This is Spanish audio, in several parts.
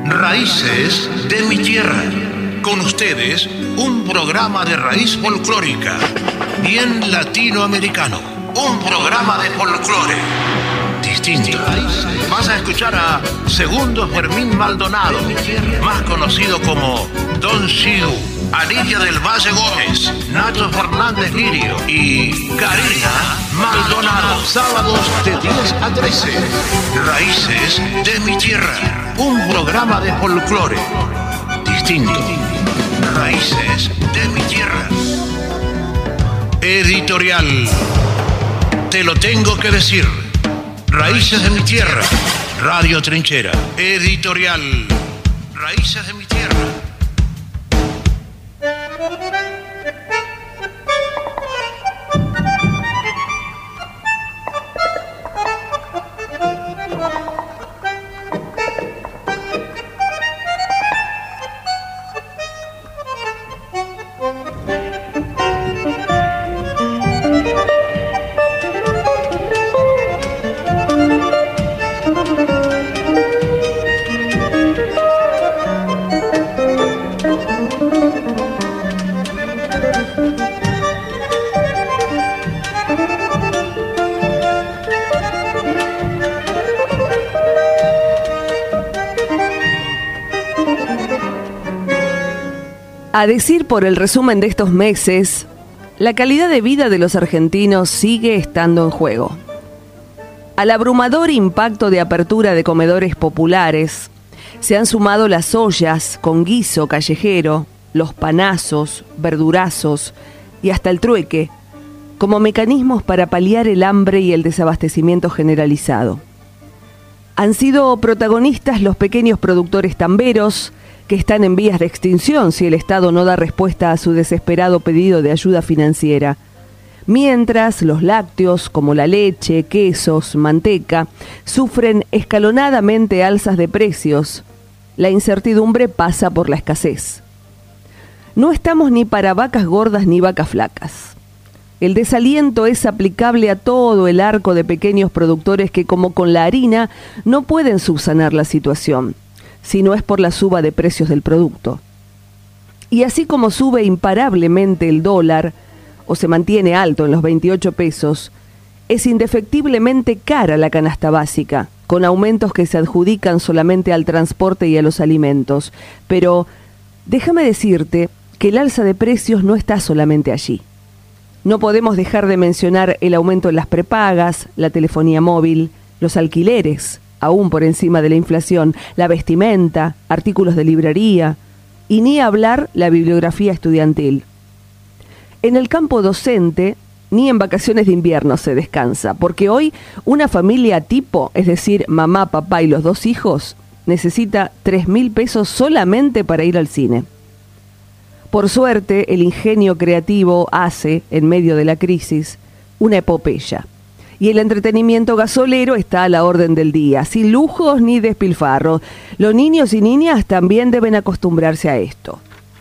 Raíces de mi tierra. Con ustedes, un programa de raíz folclórica, bien latinoamericano. Un programa de folclore distinto. Vas a escuchar a Segundo Fermín Maldonado, más conocido como Don Siu, a Lidia del Valle Gómez, Nacho Fernández Lirio y Karina Maldonado. Sábados de 10 a 13. Raíces de mi tierra. Un programa de folclore distinto. Raíces de mi tierra. Editorial. Te lo tengo que decir. Raíces de mi tierra. Radio Trinchera. Editorial. Raíces de mi tierra. A decir por el resumen de estos meses, la calidad de vida de los argentinos sigue estando en juego. Al abrumador impacto de apertura de comedores populares, se han sumado las ollas con guiso callejero, los panazos, verdurazos y hasta el trueque, como mecanismos para paliar el hambre y el desabastecimiento generalizado. Han sido protagonistas los pequeños productores tamberos, que están en vías de extinción si el Estado no da respuesta a su desesperado pedido de ayuda financiera. Mientras los lácteos, como la leche, quesos, manteca, sufren escalonadamente alzas de precios, la incertidumbre pasa por la escasez. No estamos ni para vacas gordas ni vacas flacas. El desaliento es aplicable a todo el arco de pequeños productores que, como con la harina, no pueden subsanar la situación, si no es por la suba de precios del producto. Y así como sube imparablemente el dólar, o se mantiene alto en los 28 pesos, es indefectiblemente cara la canasta básica, con aumentos que se adjudican solamente al transporte y a los alimentos. Pero déjame decirte que el alza de precios no está solamente allí. No podemos dejar de mencionar el aumento en las prepagas, la telefonía móvil, los alquileres, aún por encima de la inflación, la vestimenta, artículos de librería, y ni hablar la bibliografía estudiantil. En el campo docente, ni en vacaciones de invierno se descansa, porque hoy una familia tipo, es decir, mamá, papá y los 2 hijos, necesita 3.000 pesos solamente para ir al cine. Por suerte, el ingenio creativo hace, en medio de la crisis, una epopeya. Y el entretenimiento gasolero está a la orden del día, sin lujos ni despilfarros. Los niños y niñas también deben acostumbrarse a esto.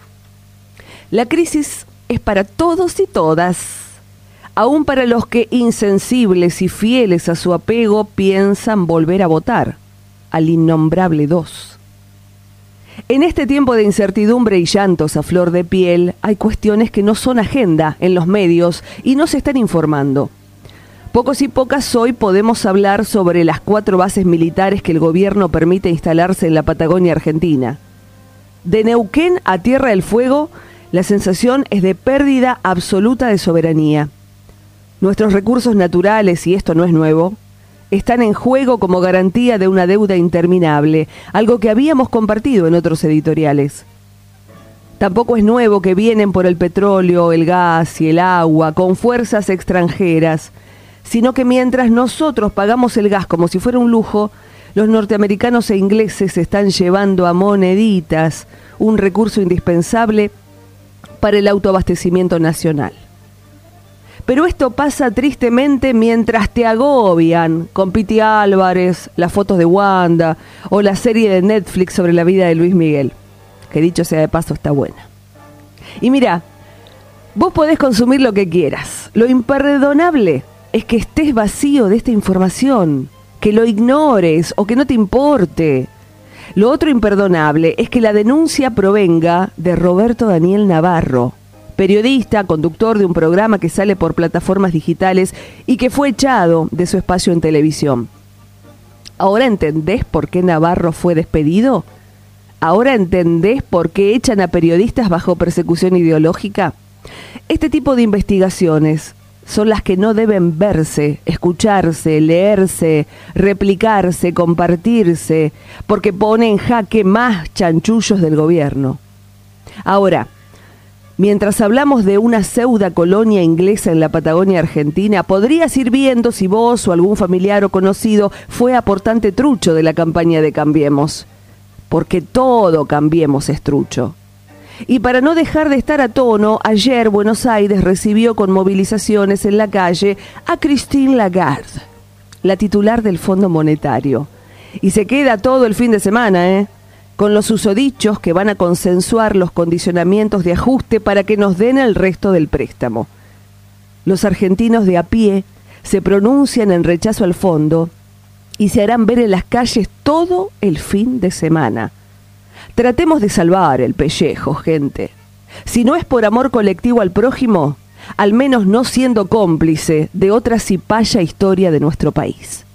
La crisis es para todos y todas, aún para los que, insensibles y fieles a su apego, piensan volver a votar al innombrable 2. En este tiempo de incertidumbre y llantos a flor de piel, hay cuestiones que no son agenda en los medios y no se están informando. Pocos y pocas hoy podemos hablar sobre las 4 bases militares que el gobierno permite instalarse en la Patagonia Argentina. De Neuquén a Tierra del Fuego, la sensación es de pérdida absoluta de soberanía. Nuestros recursos naturales, y esto no es nuevo, están en juego como garantía de una deuda interminable, algo que habíamos compartido en otros editoriales. Tampoco es nuevo que vienen por el petróleo, el gas y el agua con fuerzas extranjeras, sino que mientras nosotros pagamos el gas como si fuera un lujo, los norteamericanos e ingleses están llevando a moneditas un recurso indispensable para el autoabastecimiento nacional. Pero esto pasa tristemente mientras te agobian con Piti Álvarez, las fotos de Wanda o la serie de Netflix sobre la vida de Luis Miguel, que dicho sea de paso está buena. Y mira, vos podés consumir lo que quieras. Lo imperdonable es que estés vacío de esta información, que lo ignores o que no te importe. Lo otro imperdonable es que la denuncia provenga de Roberto Daniel Navarro, periodista, conductor de un programa que sale por plataformas digitales y que fue echado de su espacio en televisión. ¿Ahora entendés por qué Navarro fue despedido? ¿Ahora entendés por qué echan a periodistas bajo persecución ideológica? Este tipo de investigaciones son las que no deben verse, escucharse, leerse, replicarse, compartirse, porque pone en jaque más chanchullos del gobierno. Ahora, mientras hablamos de una pseudo colonia inglesa en la Patagonia Argentina, podrías ir viendo si vos o algún familiar o conocido fue aportante trucho de la campaña de Cambiemos, porque todo Cambiemos es trucho. Y para no dejar de estar a tono, ayer Buenos Aires recibió con movilizaciones en la calle a Christine Lagarde, la titular del Fondo Monetario. Y se queda todo el fin de semana, con los susodichos que van a consensuar los condicionamientos de ajuste para que nos den el resto del préstamo. Los argentinos de a pie se pronuncian en rechazo al fondo y se harán ver en las calles todo el fin de semana. Tratemos de salvar el pellejo, gente. Si no es por amor colectivo al prójimo, al menos no siendo cómplice de otra cipaya historia de nuestro país.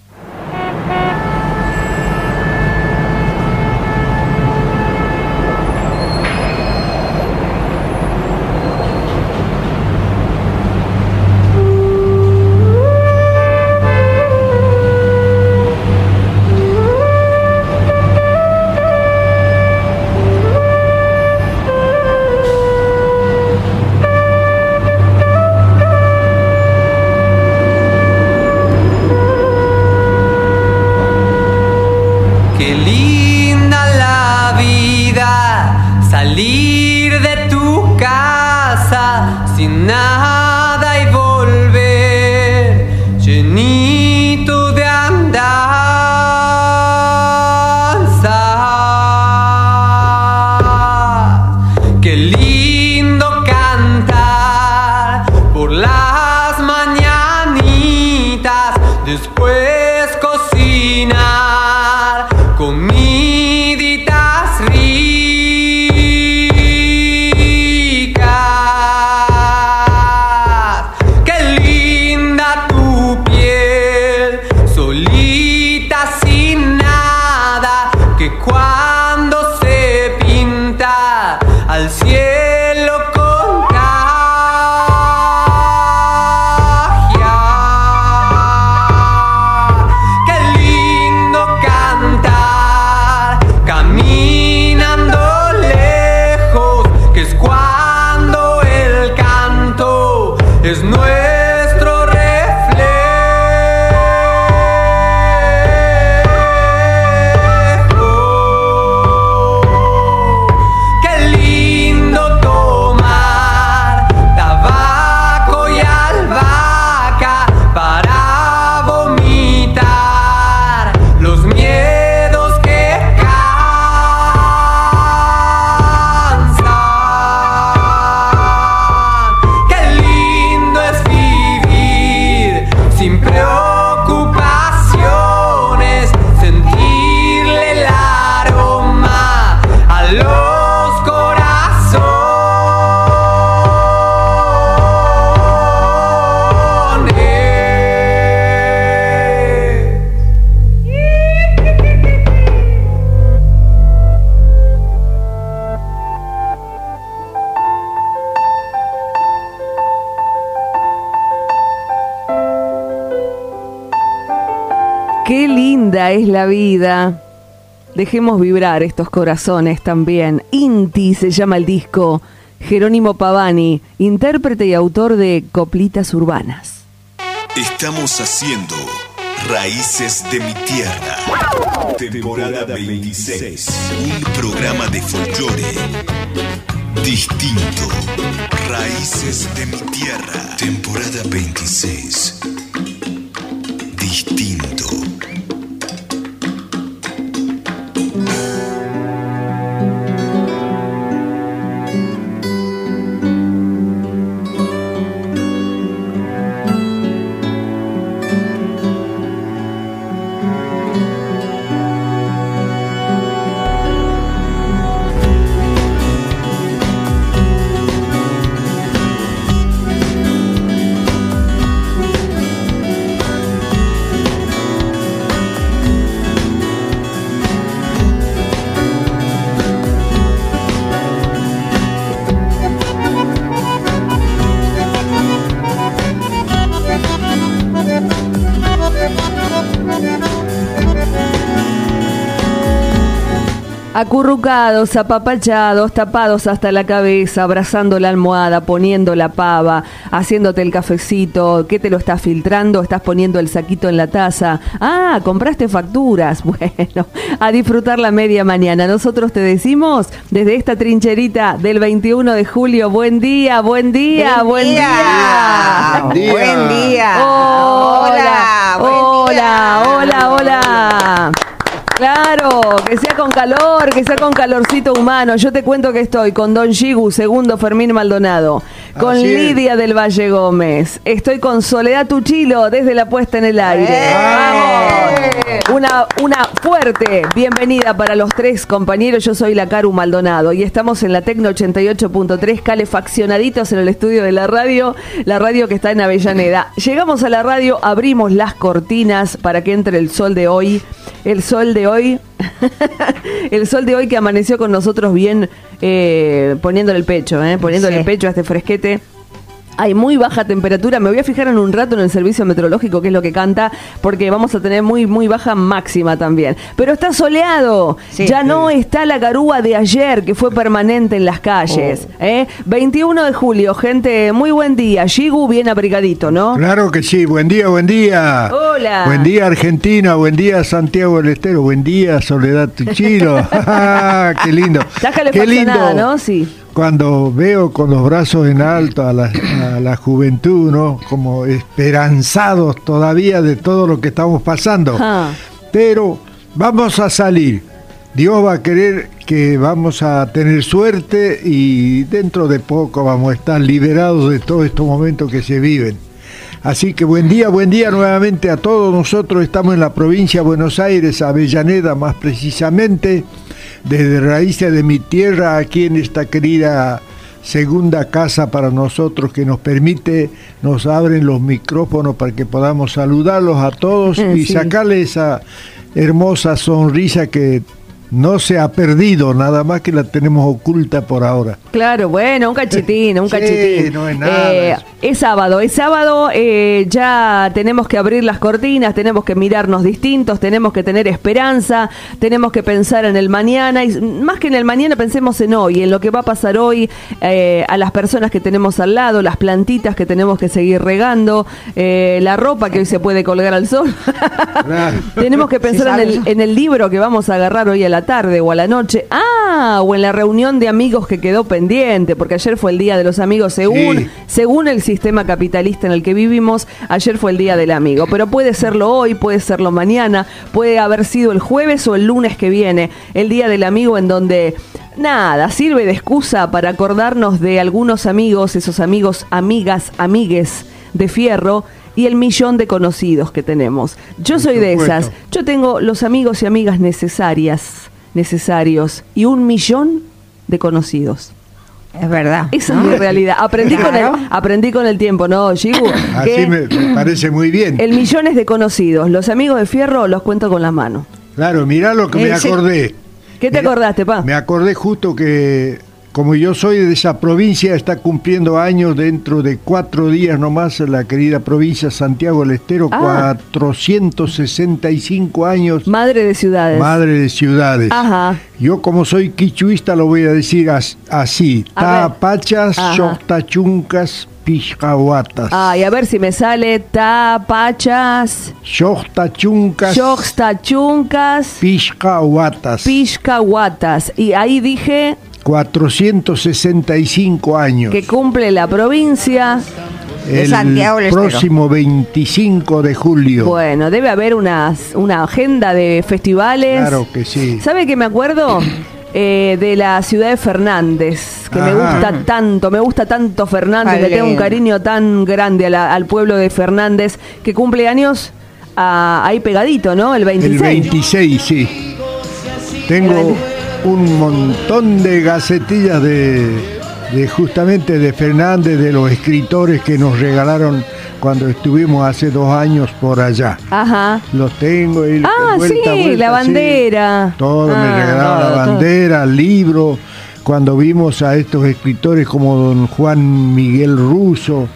Salir de tu casa sin nada y volver llenito de andanzas. Qué lindo cantar por las mañanitas, después cocinar comiditas ricas. Es nuestro reflejo. Qué lindo tomar tabaco y albahaca para vomitar los miedos que sin preocupaciones, sentirle el aroma a los corazones. Qué linda es la vida. Dejemos vibrar estos corazones también. Inti se llama el disco. Jerónimo Pavani, intérprete y autor de Coplitas Urbanas. Estamos haciendo Raíces de mi Tierra, temporada 26. Un programa de folclore distinto. Raíces de mi Tierra, temporada 26. Distinto. Acurrucados, apapachados, tapados hasta la cabeza, abrazando la almohada, poniendo la pava, haciéndote el cafecito. ¿Qué te lo estás filtrando? ¿Estás poniendo el saquito en la taza? Ah, compraste facturas. Bueno, a disfrutar la media mañana. Nosotros te decimos desde esta trincherita del 21 de julio, buen día, buen día, buen día. Buen día. Buen día. Hola, hola, buen día. hola. Claro, que sea con calor, que sea con calorcito humano. Yo te cuento que estoy con Don Yigu, segundo Fermín Maldonado, con Así es. Lidia del Valle Gómez. Estoy con Soledad Tuchilo desde la puesta en el aire. ¡Vamos! Una fuerte bienvenida para los tres compañeros. Yo soy la Caru Maldonado y estamos en la Tecno 88.3, calefaccionaditos en el estudio de la radio que está en Avellaneda. Llegamos a la radio, abrimos las cortinas para que entre el sol de hoy. El sol de hoy que amaneció con nosotros bien, poniéndole el pecho, poniéndole el pecho a este fresquete. Hay muy baja temperatura, me voy a fijar en un rato en el servicio meteorológico, que es lo que canta, porque vamos a tener muy, muy baja máxima también. Pero está soleado, ya no está la garúa de ayer, que fue permanente en las calles. 21 de julio, gente, muy buen día. Yigu bien abrigadito, ¿no? Claro que sí, buen día, buen día. Hola. Buen día Argentina, buen día Santiago del Estero, buen día Soledad Tuchilo. Qué lindo. Estás calefaccionada, ¿no? Sí. Cuando veo con los brazos en alto a la juventud, ¿no? Como esperanzados todavía de todo lo que estamos pasando. Pero vamos a salir. Dios va a querer que vamos a tener suerte y dentro de poco vamos a estar liberados de todos estos momentos que se viven. Así que buen día nuevamente a todos. Nosotros estamos en la provincia de Buenos Aires, Avellaneda más precisamente, desde Raíces de mi Tierra, aquí en esta querida segunda casa para nosotros que nos permite, nos abren los micrófonos para que podamos saludarlos a todos y sacarle esa hermosa sonrisa que no se ha perdido, nada más que la tenemos oculta por ahora. Claro, bueno, un cachitín. Sí, no es nada. Es sábado, ya tenemos que abrir las cortinas, tenemos que mirarnos distintos, tenemos que tener esperanza, tenemos que pensar en el mañana, y más que en el mañana pensemos en hoy, en lo que va a pasar hoy, a las personas que tenemos al lado, las plantitas que tenemos que seguir regando, la ropa que hoy se puede colgar al sol. Claro. Tenemos que pensar en el libro que vamos a agarrar hoy a la tarde o a la noche, o en la reunión de amigos que quedó pendiente, porque ayer fue el día de los amigos según el sistema capitalista en el que vivimos. Ayer fue el día del amigo, pero puede serlo hoy, puede serlo mañana, puede haber sido el jueves o el lunes que viene, el día del amigo, en donde nada sirve de excusa para acordarnos de algunos amigos, esos amigos, amigas, amigues de fierro, y el millón de conocidos que tenemos. Yo soy de esas. Yo tengo los amigos y amigas necesarios, y 1 millón de conocidos. Es verdad. Esa es mi realidad. Aprendí con el tiempo, ¿no, Yigu? Así me parece muy bien. El millón es de conocidos. Los amigos de fierro los cuento con las manos. Claro, mirá lo que me acordé. ¿Qué te acordaste, pa? Me acordé justo que, como yo soy de esa provincia, está cumpliendo años dentro de 4 días nomás la querida provincia Santiago del Estero, 465 años. Madre de ciudades. Madre de ciudades. Ajá. Yo, como soy quichuista, lo voy a decir así. Tapachas, Xochtachuncas, Pixcahuatas. Ay, a ver si me sale. Tapachas, Xochtachuncas, Pixcahuatas. Y ahí dije 465 años. que cumple la provincia de Santiago del Estero. Próximo 25 de julio. Bueno, debe haber una agenda de festivales. Claro que sí. ¿Sabe qué me acuerdo? De la ciudad de Fernández, que me gusta tanto Fernández, le tengo un cariño tan grande al pueblo de Fernández, que cumple años ahí pegadito, ¿no? El 26. El 26, sí. Tengo un montón de gacetillas de justamente de Fernández, de los escritores que nos regalaron cuando estuvimos hace 2 años por allá. Ajá. Los tengo y vuelta, la bandera. Sí. Todo me regalaron, la bandera, el libro. Cuando vimos a estos escritores como don Juan Miguel Russo,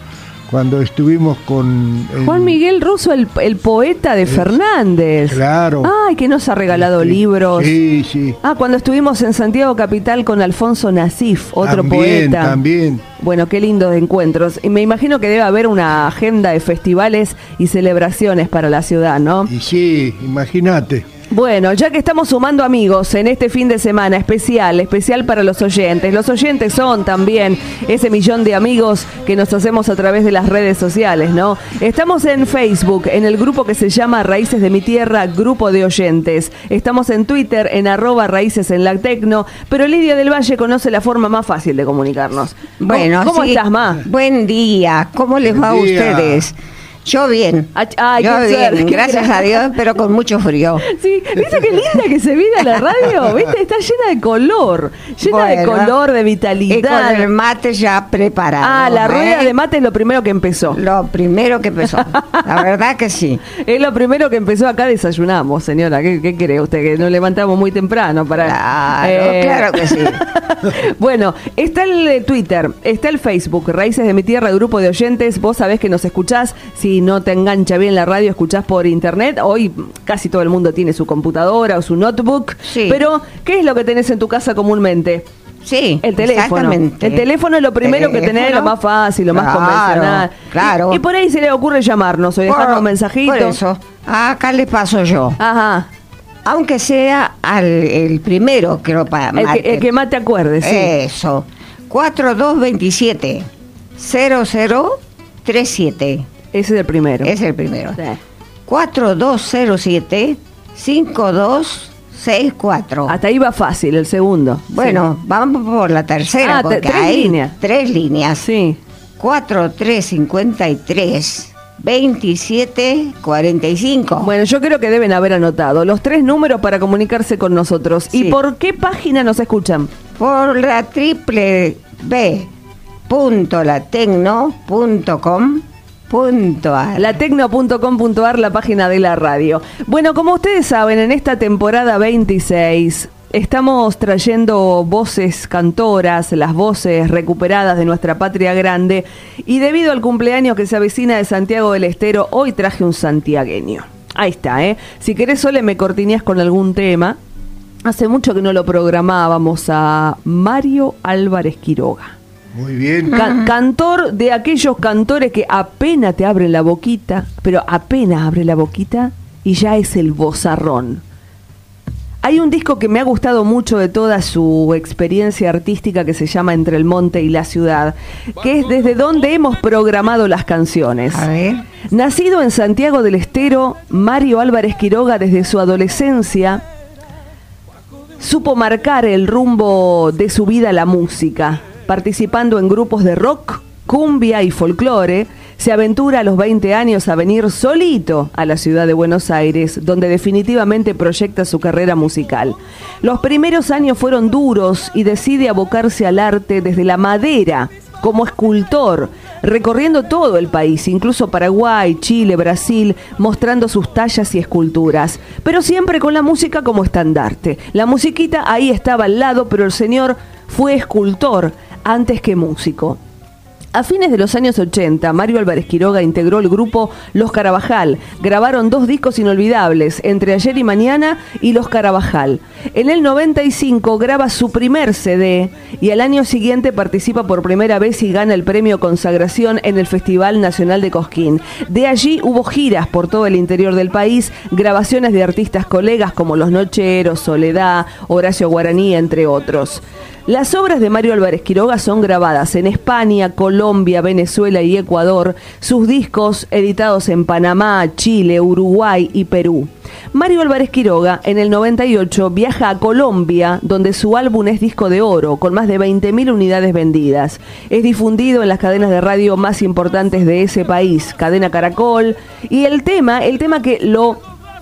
cuando estuvimos con... Juan Miguel Russo, el poeta de Fernández. Claro. Ay, que nos ha regalado libros. Sí, sí. Cuando estuvimos en Santiago Capital con Alfonso Nasif, otro poeta. También. Bueno, qué lindos encuentros. Y me imagino que debe haber una agenda de festivales y celebraciones para la ciudad, ¿no? Y sí, imagínate. Bueno, ya que estamos sumando amigos en este fin de semana especial para los oyentes. Los oyentes son también ese millón de amigos que nos hacemos a través de las redes sociales, ¿no? Estamos en Facebook, en el grupo que se llama Raíces de mi Tierra, Grupo de Oyentes. Estamos en Twitter, en @Raíces en la Tecno, pero Lidia del Valle conoce la forma más fácil de comunicarnos. Bueno, ¿Cómo sí. estás, Ma? Buen día, ¿cómo les va a ustedes? Yo bien, yo bien, gracias a Dios, pero con mucho frío. Sí, ¿viste qué linda que se viene a la radio? ¿Viste? Está llena de color, de vitalidad. Y con el mate ya preparado. La rueda de mate es lo primero que empezó. Lo primero que empezó, la verdad que sí. Es lo primero que empezó. Acá desayunamos, señora. ¿Qué cree usted? Que nos levantamos muy temprano para... Claro que sí. Bueno, está el Twitter, está el Facebook, Raíces de mi Tierra, Grupo de Oyentes. Vos sabés que nos escuchás. Si no te engancha bien la radio, escuchás por internet. Hoy casi todo el mundo tiene su computadora o su notebook. Sí. Pero, ¿qué es lo que tenés en tu casa comúnmente? Sí, el teléfono. Exactamente. El teléfono es lo primero que tenés, lo más fácil, lo más convencional. Claro. Y por ahí se le ocurre llamarnos o dejarnos un mensajito. Por eso, acá le paso yo. Ajá. Aunque sea el primero que lo el que más te acuerdes, sí. Eso. 4227 0037. Ese es el primero. Es el primero. Sí. 4207 5264. Hasta ahí va fácil, el segundo. Bueno, sí. Vamos por la tercera, porque 3 hay líneas. 3 líneas. Sí. 4353 2745. Bueno, yo creo que deben haber anotado los 3 números para comunicarse con nosotros. Sí. ¿Y por qué página nos escuchan? Por la www.latecno.com.ar. Latecno.com.ar, la página de la radio. Bueno, como ustedes saben, en esta temporada 26 estamos trayendo voces cantoras, las voces recuperadas de nuestra patria grande, y debido al cumpleaños que se avecina de Santiago del Estero, hoy traje un santiagueño. Ahí está, Si querés, Sole, me cortineás con algún tema. Hace mucho que no lo programábamos a Mario Álvarez Quiroga. Muy bien. Cantor de aquellos cantores que apenas te abren la boquita, pero apenas abre la boquita y ya es el vozarrón. Hay un disco que me ha gustado mucho de toda su experiencia artística que se llama Entre el Monte y la Ciudad, que es desde donde hemos programado las canciones. A ver. Nacido en Santiago del Estero, Mario Álvarez Quiroga desde su adolescencia supo marcar el rumbo de su vida a la música, participando en grupos de rock, cumbia y folclore. Se aventura a los 20 años a venir solito a la ciudad de Buenos Aires, donde definitivamente proyecta su carrera musical. Los primeros años fueron duros y decide abocarse al arte desde la madera, como escultor, recorriendo todo el país, incluso Paraguay, Chile, Brasil, mostrando sus tallas y esculturas, pero siempre con la música como estandarte. La musiquita ahí estaba al lado, pero el señor fue escultor antes que músico. A fines de los años 80, Mario Álvarez Quiroga integró el grupo Los Carabajal. Grabaron 2 discos inolvidables, Entre Ayer y Mañana y Los Carabajal. En el 95 graba su primer CD y al año siguiente participa por primera vez y gana el premio Consagración en el Festival Nacional de Cosquín. De allí hubo giras por todo el interior del país, grabaciones de artistas colegas como Los Nocheros, Soledad, Horacio Guaraní, entre otros. Las obras de Mario Álvarez Quiroga son grabadas en España, Colombia, Venezuela y Ecuador, sus discos editados en Panamá, Chile, Uruguay y Perú. Mario Álvarez Quiroga en el 98 viaja a Colombia, donde su álbum es disco de oro, con más de 20.000 unidades vendidas. Es difundido en las cadenas de radio más importantes de ese país, Cadena Caracol, y el tema que lo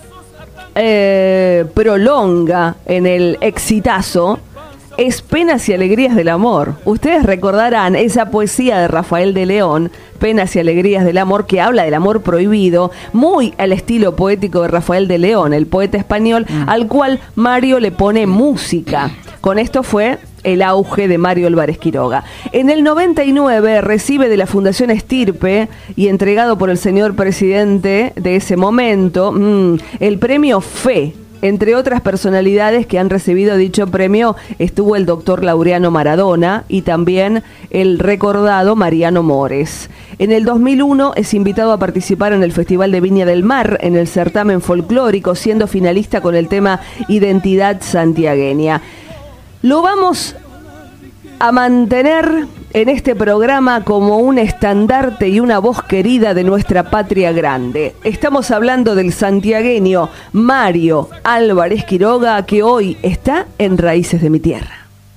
prolonga en el exitazo es Penas y Alegrías del Amor. Ustedes recordarán esa poesía de Rafael de León, Penas y Alegrías del Amor, que habla del amor prohibido, muy al estilo poético de Rafael de León, el poeta español, al cual Mario le pone música. Con esto fue el auge de Mario Álvarez Quiroga. En el 99 recibe de la Fundación Estirpe y entregado por el señor presidente de ese momento el premio FE. Entre otras personalidades que han recibido dicho premio estuvo el doctor Laureano Maradona y también el recordado Mariano Mores. En el 2001 es invitado a participar en el Festival de Viña del Mar en el certamen folclórico, siendo finalista con el tema Identidad Santiagueña. Lo vamos a mantener en este programa como un estandarte y una voz querida de nuestra patria grande. Estamos hablando del santiagueño Mario Álvarez Quiroga, que hoy está en Raíces de mi Tierra.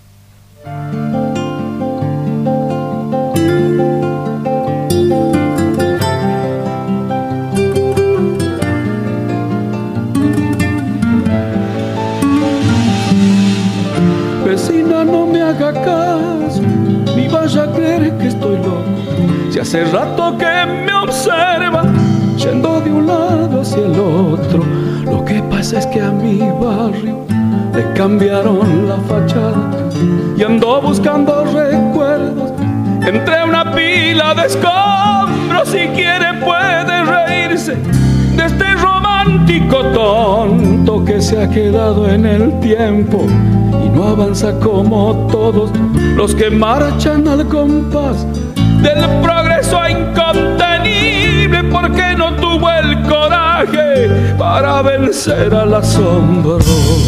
Vecina, no me haga caso, ni vaya a creer que estoy loco. Si hace rato que me observa, yendo de un lado hacia el otro. Lo que pasa es que a mi barrio le cambiaron la fachada y ando buscando recuerdos entre una pila de escombros. Si quiere puede reírse de este romántico tonto que se ha quedado en el tiempo y no avanza como todos los que marchan al compás del progreso incontenible, porque no tuvo el coraje para vencer al asombro.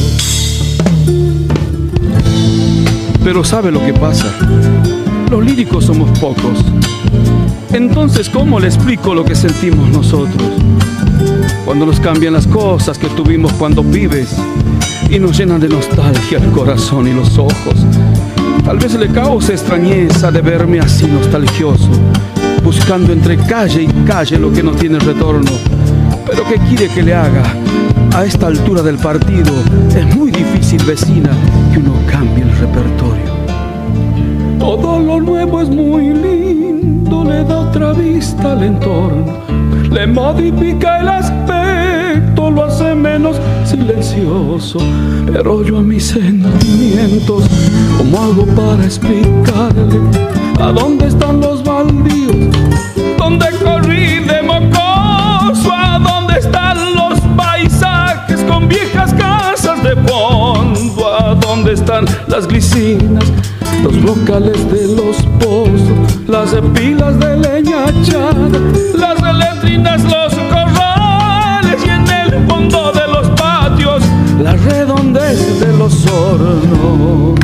Pero ¿sabe lo que pasa? Los líricos somos pocos. Entonces, ¿cómo le explico lo que sentimos nosotros? Cuando nos cambian las cosas que tuvimos cuando pibes y nos llenan de nostalgia el corazón y los ojos. Tal vez le cause extrañeza de verme así nostalgioso, buscando entre calle y calle lo que no tiene retorno. Pero ¿qué quiere que le haga? A esta altura del partido es muy difícil, vecina, que uno cambie el repertorio. Todo lo nuevo es muy lindo, le da otra vista al entorno, le modifica el aspecto, lo hace menos silencioso. Pero yo a mis sentimientos, ¿cómo hago para explicarle a dónde están los baldíos? ¿Dónde corrí de mocoso? ¿A dónde están los paisajes con viejas casas de fondo? ¿A dónde están las glicinas, los locales de los pozos, las pilas de leña echada, las letrinas, los corrales y en el fondo de los patios la redondez de los hornos?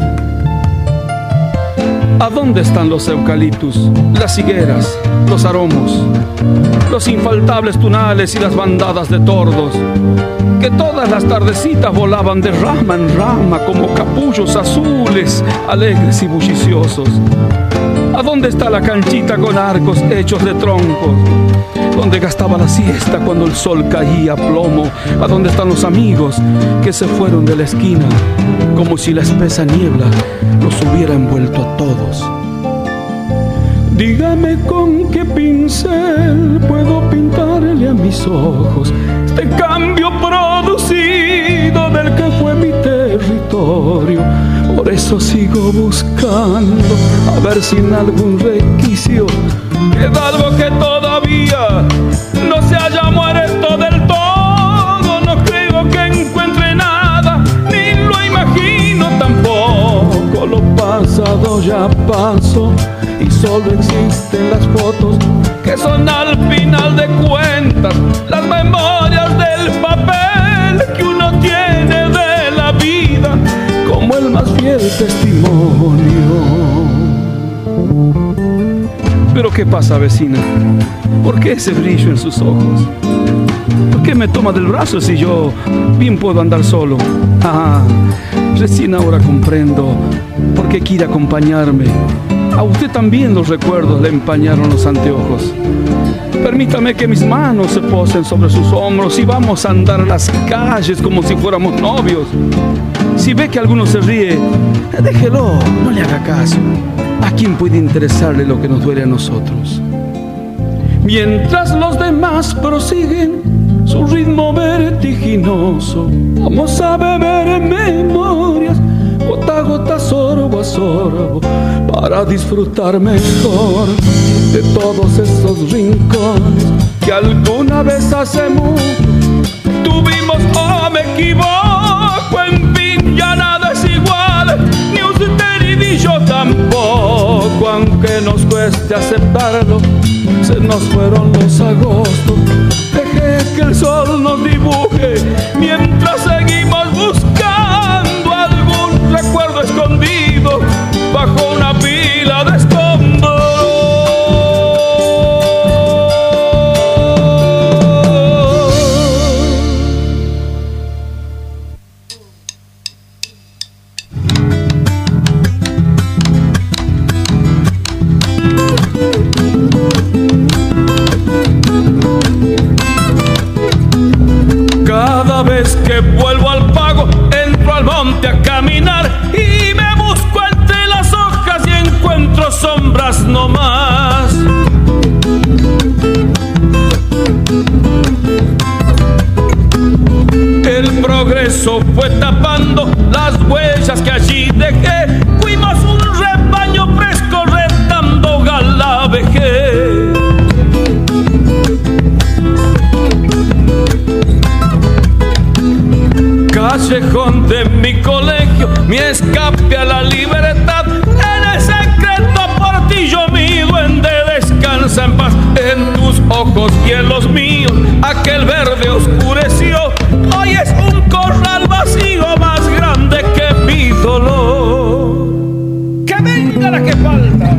¿A dónde están los eucaliptus, las higueras, los aromos, los infaltables tunales y las bandadas de tordos que todas las tardecitas volaban de rama en rama como capullos azules, alegres y bulliciosos? ¿A dónde está la canchita con arcos hechos de troncos, donde gastaba la siesta cuando el sol caía a plomo? ¿A dónde están los amigos que se fueron de la esquina como si la espesa niebla los hubiera envuelto a todos? Dígame con qué pincel puedo pintarle a mis ojos este cambio producido del que fue mi territorio. Por eso sigo buscando, a ver si en algún requicio queda algo que todavía no se haya muerto del todo. No creo que encuentre nada, ni lo imagino tampoco. Lo pasado ya pasó y solo existen las fotos que son al final de cuentas las memorias del papel que uno tiene de la vida como el más fiel testimonio. Pero ¿qué pasa, vecina? ¿Por qué ese brillo en sus ojos? ¿Por qué me toma del brazo si yo bien puedo andar solo? Ah, recién ahora comprendo por qué quiere acompañarme. A usted también los recuerdos le empañaron los anteojos. Permítame que mis manos se posen sobre sus hombros y vamos a andar a las calles como si fuéramos novios. Si ve que alguno se ríe, déjelo, no le haga caso. ¿A quién puede interesarle lo que nos duele a nosotros? Mientras los demás prosiguen su ritmo vertiginoso, vamos a beber en memorias, gota a gota sobre disfrutar mejor de todos esos rincones que alguna vez hace mucho tuvimos. Oh, me equivoco, en fin, ya nada es igual, ni usted ni yo tampoco, aunque nos cueste aceptarlo. Se nos fueron los agostos, dejé que el sol nos dibuje mientras seguimos buscando algún recuerdo escondido bajo una pila de escombros. Cada vez que vuelvo al pago, entro al monte a caminar y me busco entre las hojas y encuentro sombras no más. El progreso fue tapando las huellas que allí dejé. Fuimos un rebaño fresco retando la vejez. Callejón de mi colegio, mi escape a la libertad. En el secreto portillo mi duende descansa en paz. En tus ojos y en los míos aquel verde oscureció. Hoy es un corral vacío más grande que mi dolor. ¡Que venga la que falta!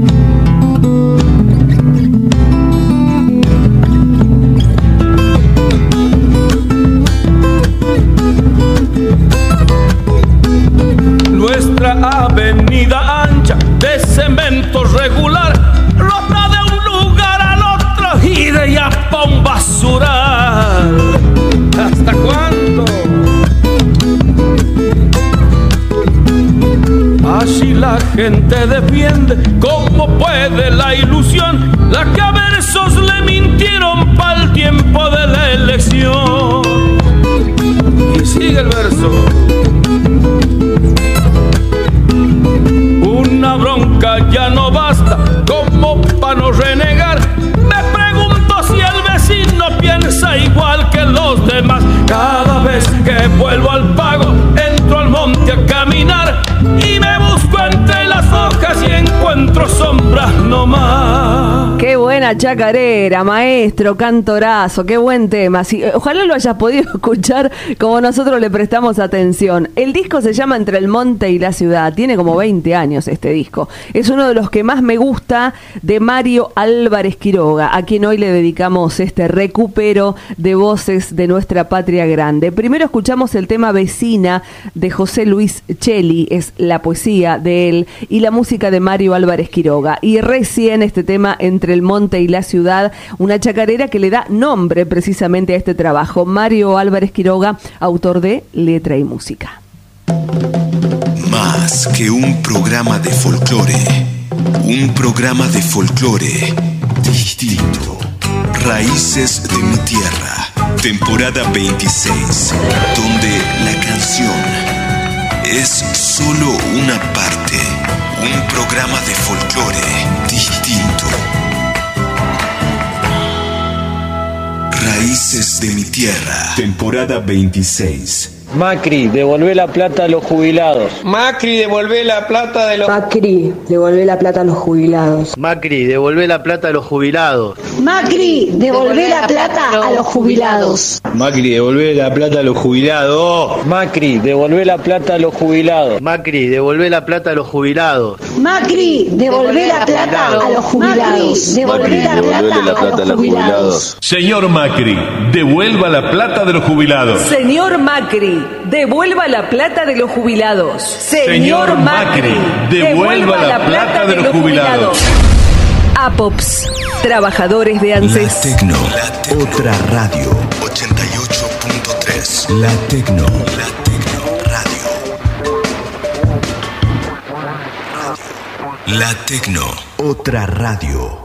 Nuestra avenida ancha de cemento regular rota de un lugar al otro y de allá pa' un basural. ¿Hasta cuándo? Así la gente defiende como puede la ilusión, la que a versos le mintieron pa'l tiempo de la elección. Y sigue el verso. Una bronca ya no basta como para no renegar. Me pregunto si el vecino piensa igual que los demás. Cada vez que vuelvo al pago, entro al monte a caminar y me busco entre las hojas y encuentro sombras no más. Qué buena chacarera, maestro, cantorazo, qué buen tema. Sí, ojalá lo hayas podido escuchar como nosotros le prestamos atención. El disco se llama Entre el monte y la ciudad, tiene como 20 años este disco. Es uno de los que más me gusta de Mario Álvarez Quiroga, a quien hoy le dedicamos este recupero de voces de nuestra patria grande. Primero escuchamos el tema Vecina de José Luis Cheli, es la poesía de él y la música de Mario Álvarez Quiroga. Y recién este tema Entre el monte y la ciudad, una chacarera que le da nombre precisamente a este trabajo. Mario Álvarez Quiroga, autor de letra y música. Más que un programa de folclore, un programa de folclore distinto. Raíces de mi tierra, temporada 26, donde la canción es solo una parte. Un programa de folclore distinto. Raíces de mi tierra, temporada 26. Macri, devolvé la plata a los jubilados. Macri, devolvé la plata de los... Macri, devolvé la plata a los jubilados. Macri, devolvé la plata a los jubilados. Macri, devolvé la plata a los jubilados. Macri, devolvé la plata a los jubilados. Macri, devolvé la plata a los jubilados. Macri, devolvé la plata a los jubilados. Macri, devolvé la plata a los jubilados. Devolvé la plata a los jubilados. Señor Macri, devuelva la plata de los jubilados. Señor Macri, devuelva la plata de los jubilados. Señor Macri, devuelva la plata de los jubilados. APOPS, trabajadores de ANSES. La Tecno, otra radio. 88.3. La Tecno Radio. La Tecno, otra radio.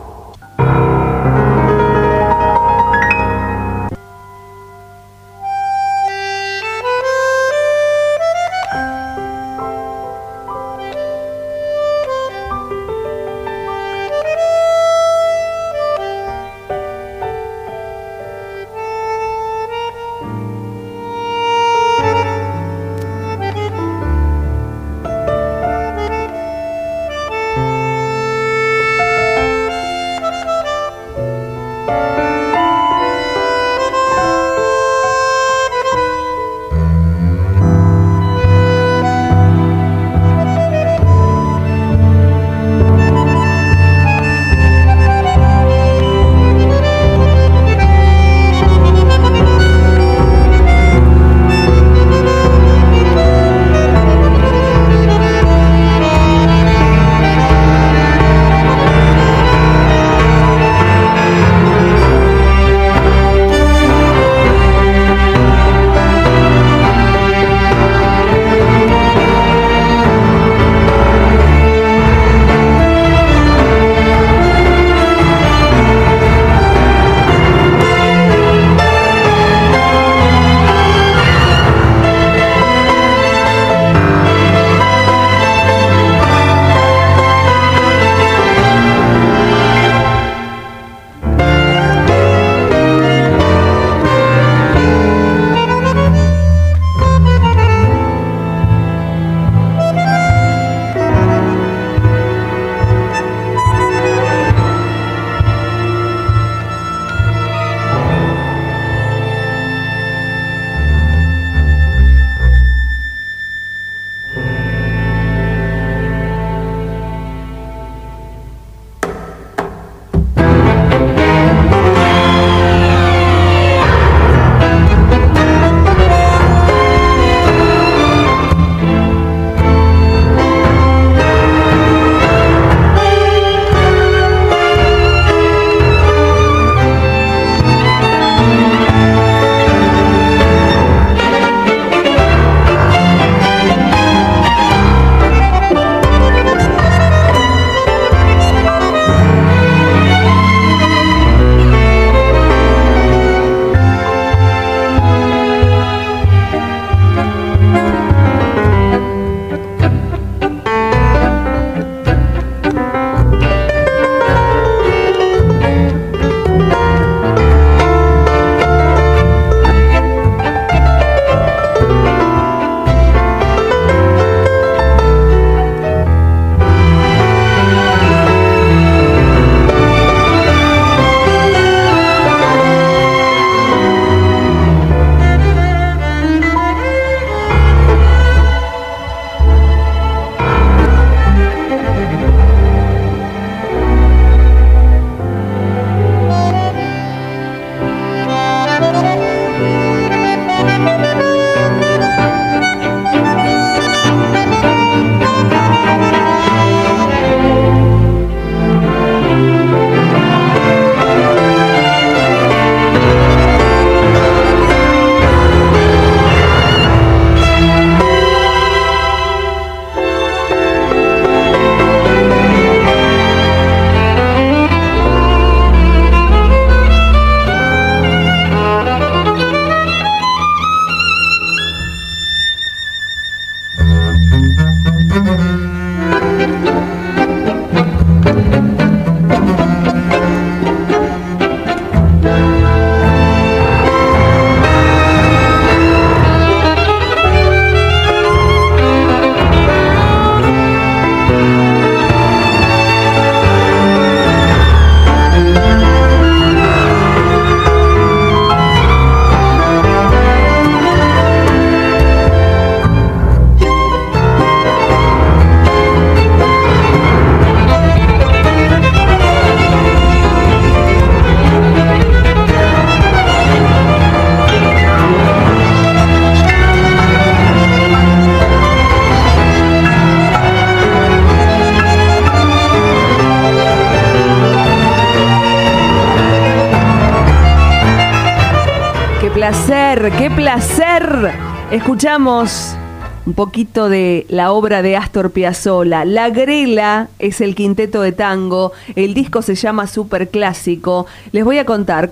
¡Qué placer! Escuchamos un poquito de la obra de Astor Piazzolla. La Grela es el quinteto de tango. El disco se llama Superclásico. Les voy a contar,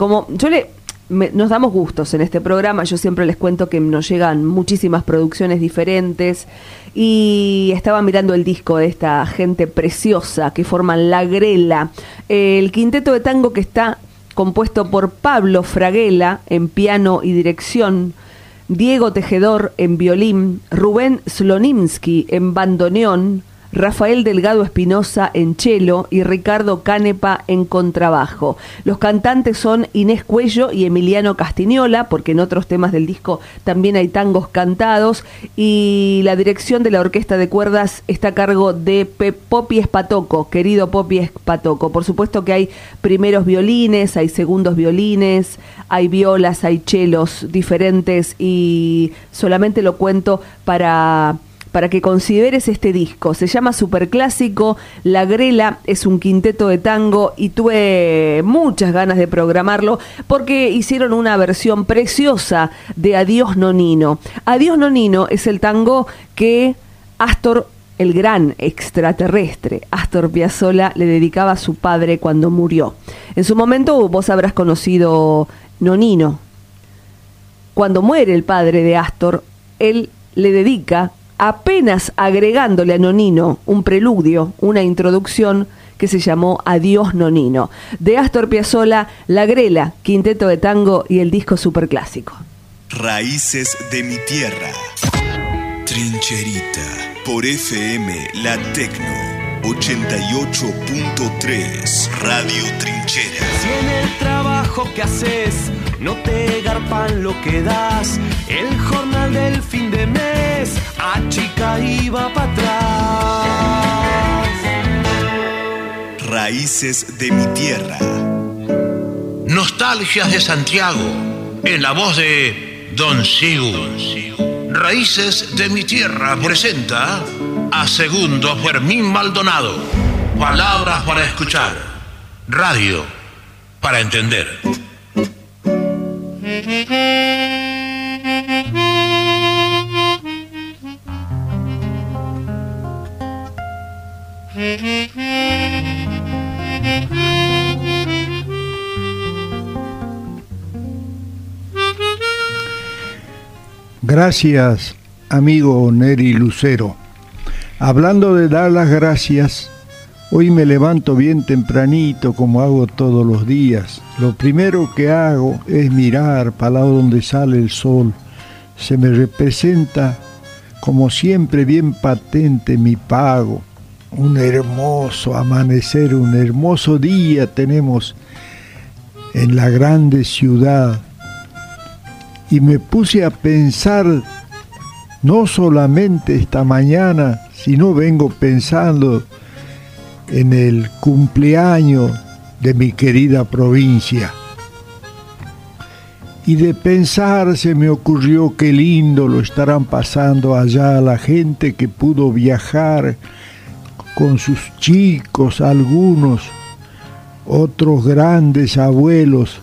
nos damos gustos en este programa. Yo siempre les cuento que nos llegan muchísimas producciones diferentes. Y estaba mirando el disco de esta gente preciosa que forman La Grela. El quinteto de tango que está compuesto por Pablo Fraguela en piano y dirección, Diego Tejedor en violín, Rubén Slonimsky en bandoneón, Rafael Delgado Espinosa en cello y Ricardo Canepa en contrabajo. Los cantantes son Inés Cuello y Emiliano Castiñola, porque en otros temas del disco también hay tangos cantados, y la dirección de la orquesta de cuerdas está a cargo de Popi Espatoco, querido Popi Espatoco. Por supuesto que hay primeros violines, hay segundos violines, hay violas, hay chelos diferentes, y solamente lo cuento para que consideres este disco. Se llama Superclásico. La Grela es un quinteto de tango y tuve muchas ganas de programarlo porque hicieron una versión preciosa de Adiós Nonino. Adiós Nonino es el tango que Astor, el gran extraterrestre Astor Piazzolla, le dedicaba a su padre cuando murió. En su momento vos habrás conocido Nonino. Cuando muere el padre de Astor, él le dedica, apenas agregándole a Nonino un preludio, una introducción que se llamó Adiós Nonino. De Astor Piazzolla, La Grela, quinteto de tango y el disco Superclásico. Raíces de mi tierra. Trincherita. Por FM La Tecno 88.3. Radio Trinchera. Si en el trabajo que haces no te garpan lo que das, el jornal del fin de mes achica y va para atrás. Raíces de mi tierra. Nostalgias de Santiago, en la voz de Don Sigu. Raíces de mi tierra presenta a Segundo Fermín Maldonado. Palabras para escuchar, radio para entender. Gracias, amigo Neri Lucero. Hablando de dar las gracias, hoy me levanto bien tempranito como hago todos los días. Lo primero que hago es mirar para el lado donde sale el sol. Se me representa como siempre bien patente mi pago. Un hermoso amanecer, un hermoso día tenemos en la grande ciudad. Y me puse a pensar, no solamente esta mañana, sino vengo pensando en el cumpleaños de mi querida provincia. Y de pensar se me ocurrió qué lindo lo estarán pasando allá la gente que pudo viajar con sus chicos, algunos, otros grandes abuelos,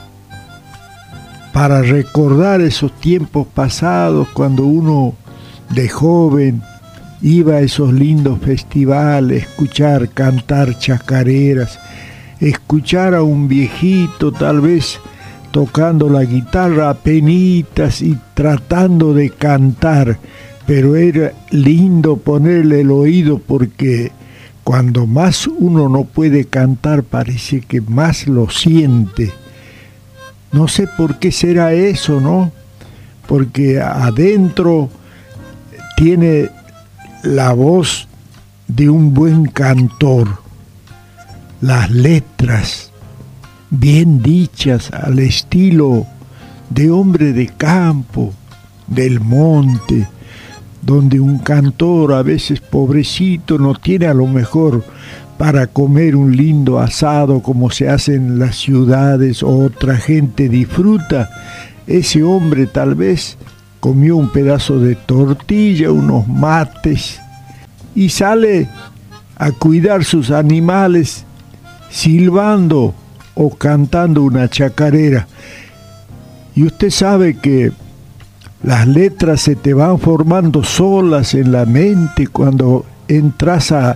para recordar esos tiempos pasados cuando uno de joven iba a esos lindos festivales, escuchar cantar chacareras, escuchar a un viejito tal vez tocando la guitarra a penitas y tratando de cantar pero era lindo ponerle el oído porque cuando más uno no puede cantar parece que más lo siente. No sé por qué será eso, ¿no? Porque adentro tiene la voz de un buen cantor, las letras bien dichas al estilo de hombre de campo, del monte, donde un cantor a veces pobrecito no tiene a lo mejor para comer un lindo asado como se hace en las ciudades o otra gente disfruta. Ese hombre tal vez comió un pedazo de tortilla, unos mates y sale a cuidar sus animales silbando o cantando una chacarera. Y usted sabe que las letras se te van formando solas en la mente cuando entras a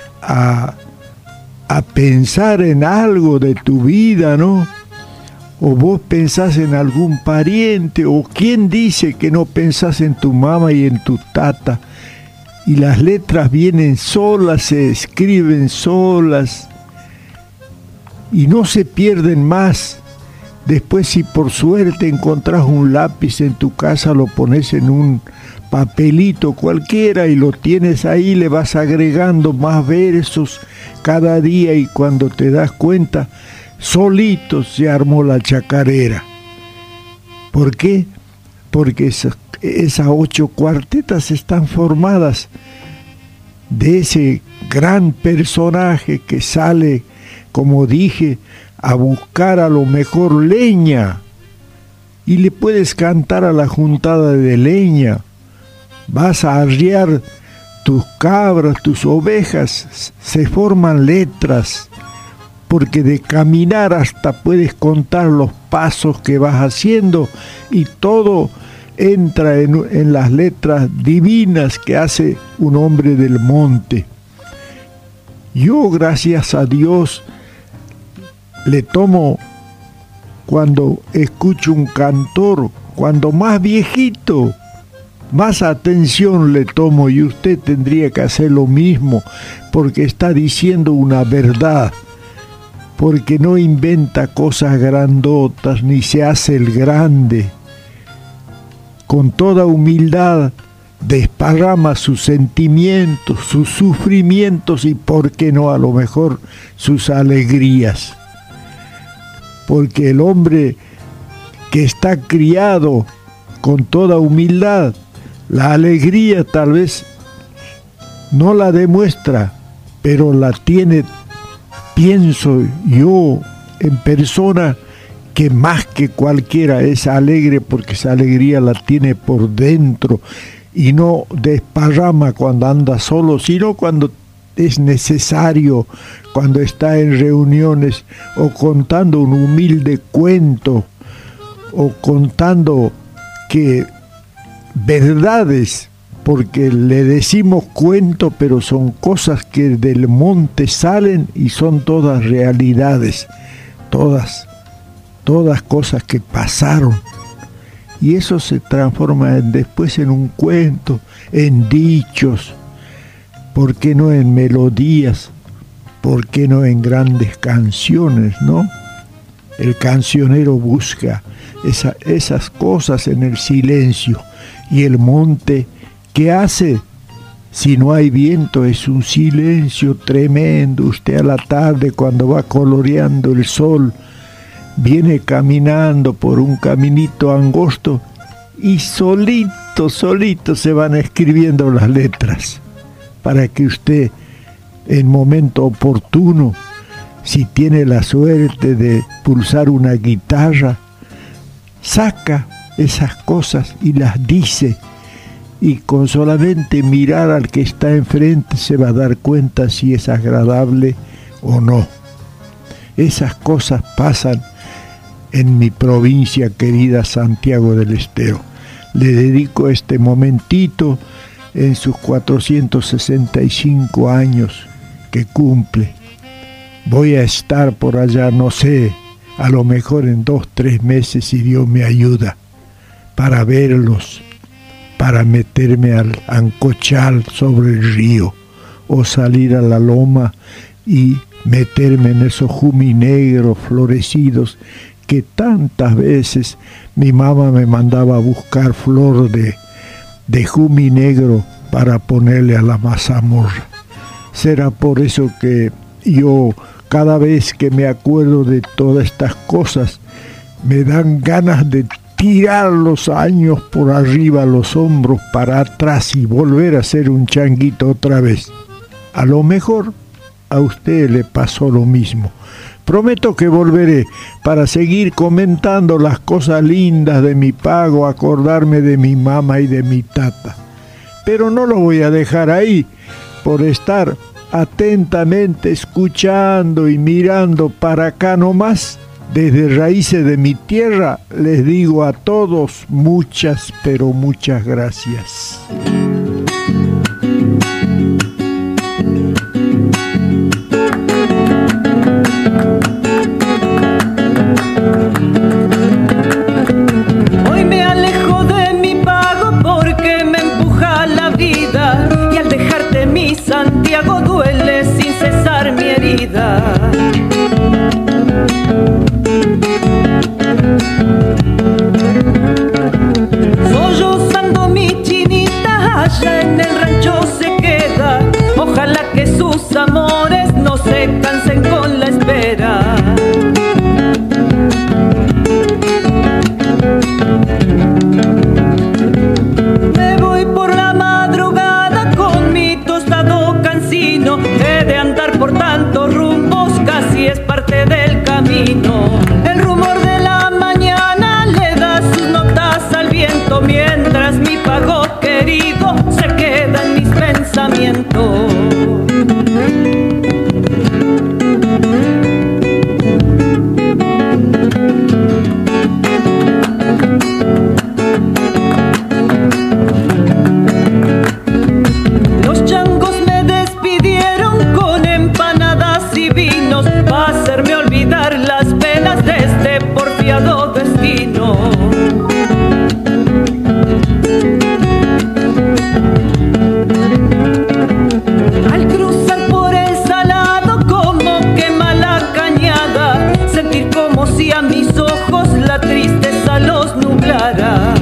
pensar en algo de tu vida, ¿no? O vos pensás en algún pariente, o quién dice que no pensás en tu mamá y en tu tata, y las letras vienen solas, se escriben solas, y no se pierden más. Después, si por suerte encontrás un lápiz en tu casa, lo pones en un papelito cualquiera y lo tienes ahí, le vas agregando más versos cada día y cuando te das cuenta, solito se armó la chacarera. ¿Por qué? Porque esas 8 cuartetas están formadas de ese gran personaje que sale, como dije, a buscar a lo mejor leña, y le puedes cantar a la juntada de leña, vas a arriar tus cabras, tus ovejas, se forman letras, porque de caminar hasta puedes contar los pasos que vas haciendo y todo entra en las letras divinas que hace un hombre del monte. Yo, gracias a Dios, le tomo, cuando escucho un cantor, cuando más viejito, más atención le tomo, y usted tendría que hacer lo mismo, porque está diciendo una verdad, porque no inventa cosas grandotas, ni se hace el grande. Con toda humildad desparrama sus sentimientos, sus sufrimientos y, por qué no, a lo mejor sus alegrías. Porque el hombre que está criado con toda humildad, la alegría tal vez no la demuestra, pero la tiene, pienso yo, en persona, que más que cualquiera es alegre, porque esa alegría la tiene por dentro y no desparrama cuando anda solo, sino cuando es necesario, cuando está en reuniones o contando un humilde cuento o contando que verdades, porque le decimos cuento, pero son cosas que del monte salen y son todas realidades, todas cosas que pasaron, y eso se transforma después en un cuento, en dichos, ¿por qué no en melodías? ¿Por qué no en grandes canciones, no? El cancionero busca esas cosas en el silencio, y el monte, ¿qué hace? Si no hay viento, es un silencio tremendo. Usted a la tarde, cuando va coloreando el sol, viene caminando por un caminito angosto y solito se van escribiendo las letras, para que usted, en momento oportuno, si tiene la suerte de pulsar una guitarra, saca esas cosas y las dice, y con solamente mirar al que está enfrente se va a dar cuenta si es agradable o no. Esas cosas pasan en mi provincia querida, Santiago del Estero. Le dedico este momentito en sus 465 años que cumple. Voy a estar por allá, no sé, a lo mejor en 2-3 meses, si Dios me ayuda, para verlos, para meterme al ancochal sobre el río o salir a la loma y meterme en esos jumínegros florecidos que tantas veces mi mamá me mandaba a buscar flor de jumínegro para ponerle a la mazamorra. Será por eso que yo, cada vez que me acuerdo de todas estas cosas, me dan ganas de tirar los años por arriba, los hombros para atrás y volver a ser un changuito otra vez. A lo mejor a usted le pasó lo mismo. Prometo que volveré para seguir comentando las cosas lindas de mi pago, acordarme de mi mamá y de mi tata. Pero no lo voy a dejar ahí por estar atentamente escuchando y mirando para acá nomás. Desde Raíces de mi Tierra les digo a todos muchas, pero muchas gracias. Hoy me alejo de mi pago porque me empuja la vida y al dejarte mi Santiago duele sin cesar mi herida. Sollozando mi chinita allá en el rancho se queda. Ojalá que sus amores no se cansen con la espera. Me voy por la madrugada con mi tostado cansino. He de andar por tantos rumbos, casi es parte del camino. El rumor de la mañana le da sus notas al viento, mientras mi pago querido se queda en mis pensamientos. Los changos me despidieron con empanadas y vinos para hacerme olvidar las penas de este porfiado destino. Al cruzar por el salado como quema la cañada, sentir como si a mis ojos la tristeza los nublara.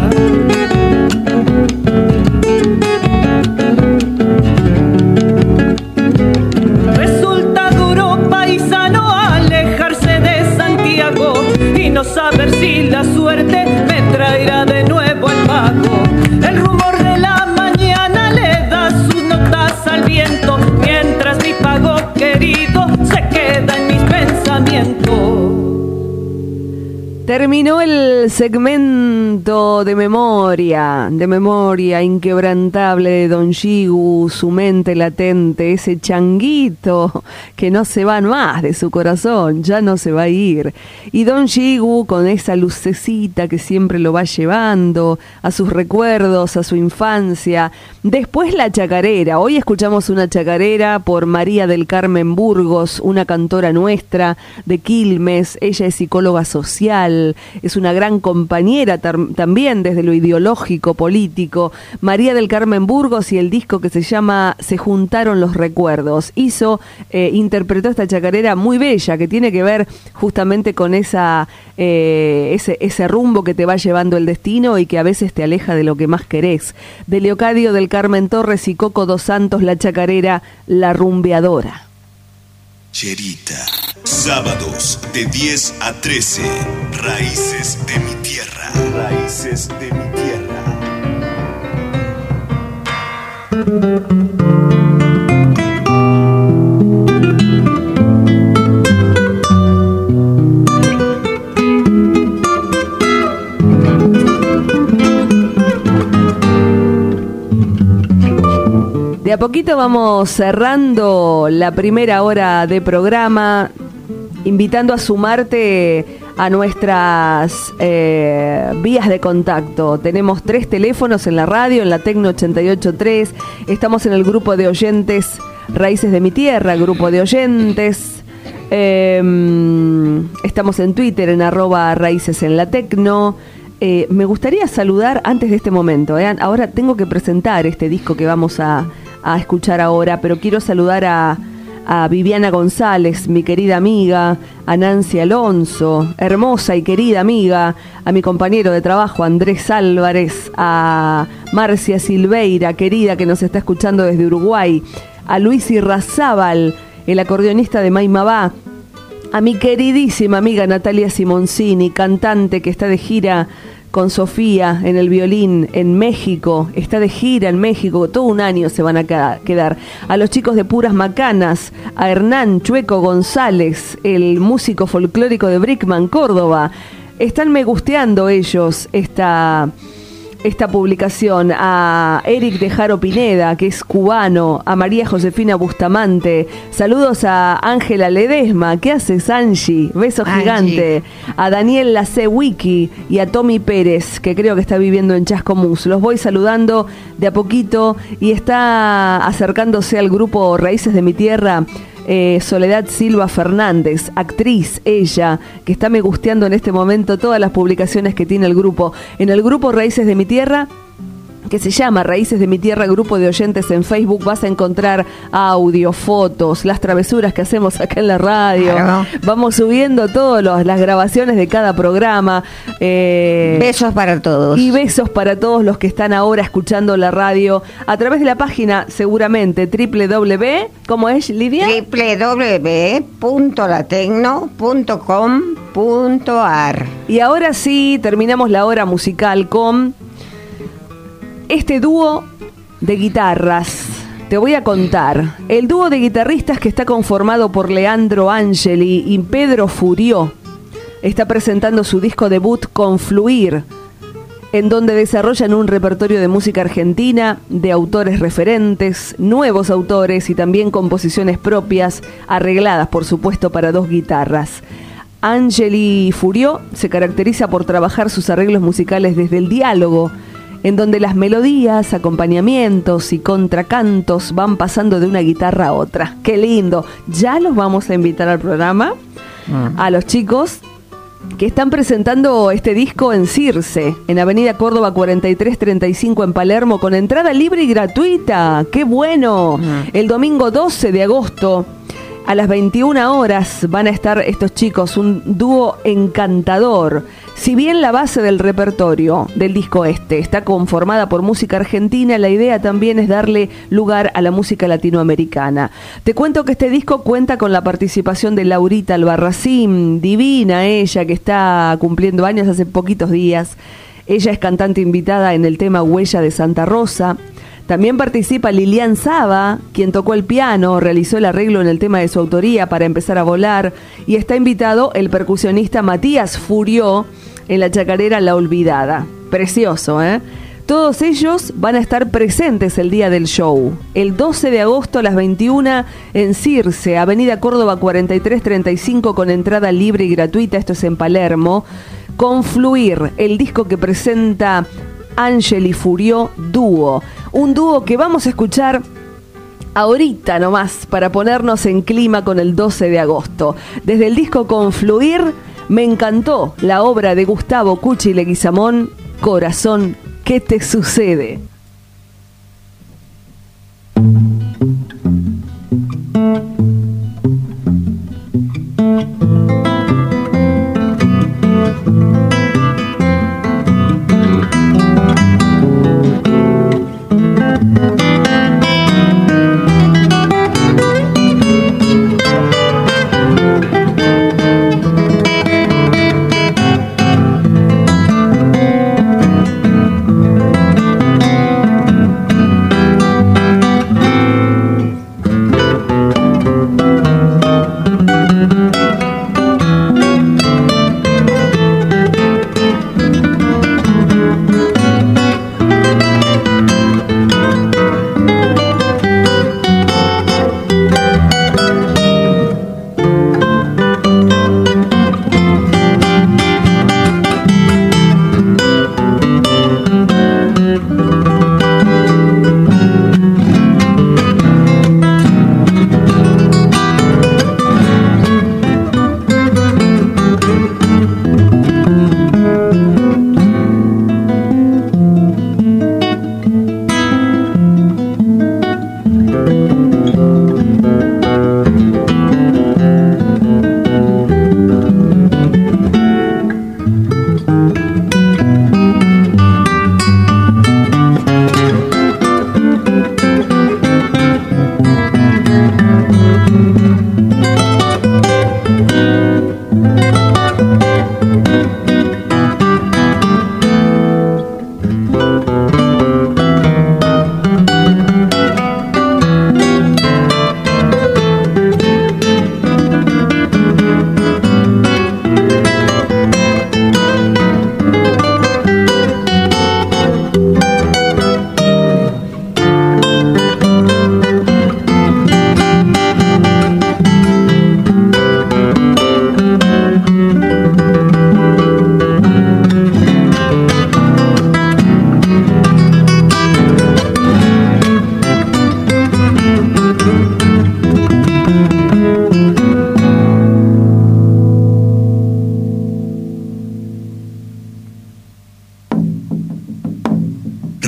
Resulta duro, paisano, alejarse de Santiago y no saber si la suerte me traerá de nuevo el pago. El rumor de la mañana le da sus notas al viento, mientras mi pago querido se queda en mis pensamientos. Terminó el segmento de memoria inquebrantable de Don Yigu, su mente latente, ese changuito que no se va más de su corazón, ya no se va a ir. Y Don Yigu con esa lucecita que siempre lo va llevando a sus recuerdos, a su infancia. Después la chacarera. Hoy escuchamos una chacarera por María del Carmen Burgos, una cantora nuestra de Quilmes. Ella es psicóloga social, es una gran compañera también desde lo ideológico, político. María del Carmen Burgos y el disco que se llama Se juntaron los recuerdos. Interpretó esta chacarera muy bella que tiene que ver justamente con ese rumbo que te va llevando el destino y que a veces te aleja de lo que más querés. De Leocadio del Carmen Torres y Coco dos Santos, la chacarera La Rumbeadora. Cherita, sábados de 10 a 13, Raíces de mi Tierra. Raíces de mi De a poquito vamos cerrando la primera hora de programa, invitando a sumarte a nuestras vías de contacto. Tenemos 3 teléfonos en la radio, en la Tecno 88.3. Estamos en el grupo de oyentes Raíces de mi Tierra, grupo de oyentes. Estamos en Twitter en @Raíces en la Tecno. Me gustaría saludar antes de este momento. Ahora tengo que presentar este disco que vamos a escuchar ahora, pero quiero saludar a Viviana González, mi querida amiga, a Nancy Alonso, hermosa y querida amiga, a mi compañero de trabajo Andrés Álvarez, a Marcia Silveira, querida, que nos está escuchando desde Uruguay, a Luis Irrazábal, el acordeonista de Maimabá, a mi queridísima amiga Natalia Simoncini, cantante que está de gira con Sofía en el violín en México, está de gira en México, todo un año se van a quedar. A los chicos de Puras Macanas, a Hernán Chueco González, el músico folclórico de Brickman, Córdoba. Están me gusteando ellos esta publicación, a Eric de Jaro Pineda, que es cubano, a María Josefina Bustamante, saludos a Ángela Ledesma, ¿qué haces, Angie? Beso gigante, a Daniel Lacewicki y a Tommy Pérez, que creo que está viviendo en Chascomús. Los voy saludando de a poquito y está acercándose al grupo Raíces de mi Tierra, Soledad Silva Fernández, actriz ella, que está me gusteando en este momento todas las publicaciones que tiene el grupo. En el grupo Raíces de mi Tierra, que se llama Raíces de mi Tierra, grupo de oyentes en Facebook, vas a encontrar audio, fotos, las travesuras que hacemos acá en la radio. Claro. Vamos subiendo todas las grabaciones de cada programa. Besos para todos. Y besos para todos los que están ahora escuchando la radio a través de la página, seguramente, ¿cómo es, Lidia? www.latecno.com.ar. Y ahora sí, terminamos la hora musical con este dúo de guitarras. Te voy a contar. El dúo de guitarristas que está conformado por Leandro Angeli y Pedro Furió está presentando su disco debut Confluir, en donde desarrollan un repertorio de música argentina, de autores referentes, nuevos autores y también composiciones propias, arregladas por supuesto para dos guitarras. Angeli Furió se caracteriza por trabajar sus arreglos musicales desde el diálogo, en donde las melodías, acompañamientos y contracantos van pasando de una guitarra a otra. ¡Qué lindo! Ya los vamos a invitar al programa, a los chicos que están presentando este disco en Circe, en Avenida Córdoba 4335 en Palermo, con entrada libre y gratuita. ¡Qué bueno! El domingo 12 de agosto, a las 21 horas, van a estar estos chicos, un dúo encantador. Si bien la base del repertorio del disco está conformada por música argentina, la idea también es darle lugar a la música latinoamericana. Te cuento que este disco cuenta con la participación de Laurita Albarracín, divina ella, que está cumpliendo años hace poquitos días. Ella es cantante invitada en el tema Huella de Santa Rosa. También participa Lilian Saba, quien tocó el piano, realizó el arreglo en el tema de su autoría, Para empezar a volar, y está invitado el percusionista Matías Furió en la chacarera La Olvidada. Precioso, ¿eh? Todos ellos van a estar presentes el día del show, el 12 de agosto a las 21 en Circe, Avenida Córdoba 4335, con entrada libre y gratuita. Esto es en Palermo. Confluir, el disco que presenta Angeli Furió Dúo, un dúo que vamos a escuchar ahorita nomás para ponernos en clima con el 12 de agosto. Desde el disco Confluir me encantó la obra de Gustavo Cuchi Leguizamón, Corazón, ¿qué te sucede?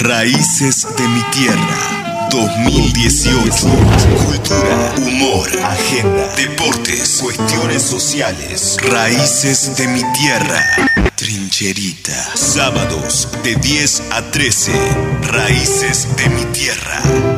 Raíces de mi Tierra 2018. Cultura, humor, agenda, deportes, cuestiones sociales. Raíces de mi Tierra. Trincherita. Sábados de 10 a 13. Raíces de mi Tierra.